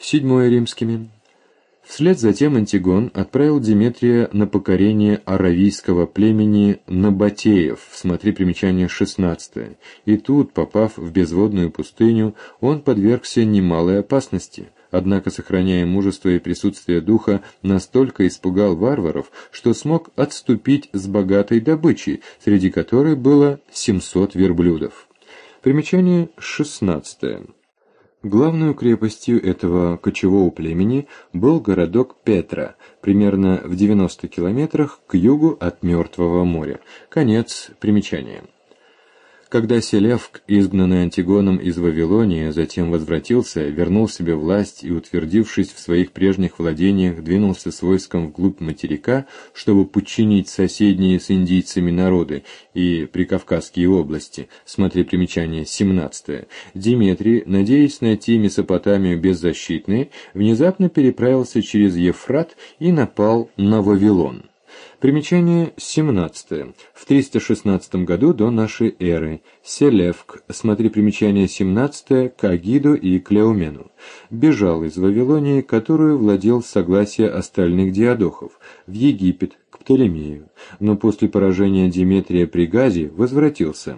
VII римскими. Вслед за тем Антигон отправил Деметрия на покорение аравийского племени Набатеев, смотри примечание 16. И тут, попав в безводную пустыню, он подвергся немалой опасности. Однако, сохраняя мужество и присутствие духа, настолько испугал варваров, что смог отступить с богатой добычей, среди которой было 700 верблюдов. Примечание 16. Главной крепостью этого кочевого племени был городок Петра, примерно в 90 километрах к югу от Мертвого моря. Конец примечания. Когда Селевк, изгнанный Антигоном из Вавилонии, затем возвратился, вернул себе власть и, утвердившись в своих прежних владениях, двинулся с войском вглубь материка, чтобы подчинить соседние с индийцами народы и прикавказские области, смотри примечание 17, Деметрий, надеясь найти Месопотамию беззащитной, внезапно переправился через Евфрат и напал на Вавилон. Примечание 17. В 316 году до нашей эры. Селевк, смотри примечание 17, к Агиду и Клеомену, бежал из Вавилонии, которую владел с согласия остальных диадохов, в Египет, к Птолемею, но после поражения Деметрия при Газе возвратился.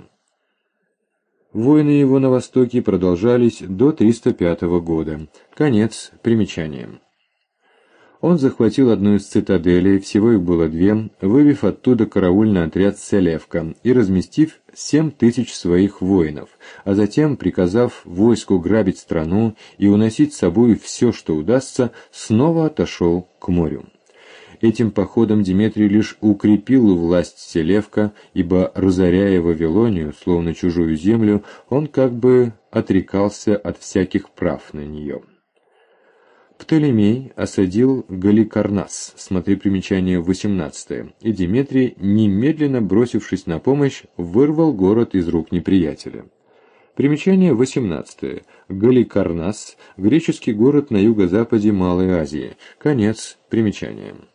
Войны его на востоке продолжались до 305 года. Конец примечания. Он захватил одну из цитаделей, всего их было две, вывев оттуда караульный отряд Селевка и разместив 7000 своих воинов, а затем, приказав войску грабить страну и уносить с собой все, что удастся, снова отошел к морю. Этим походом Деметрий лишь укрепил власть Селевка, ибо, разоряя Вавилонию, словно чужую землю, он как бы отрекался от всяких прав на нее. Птолемей осадил Галикарнас, смотри примечание 18, и Деметрий, немедленно бросившись на помощь, вырвал город из рук неприятеля. Примечание 18. Галикарнас – греческий город на юго-западе Малой Азии. Конец примечания.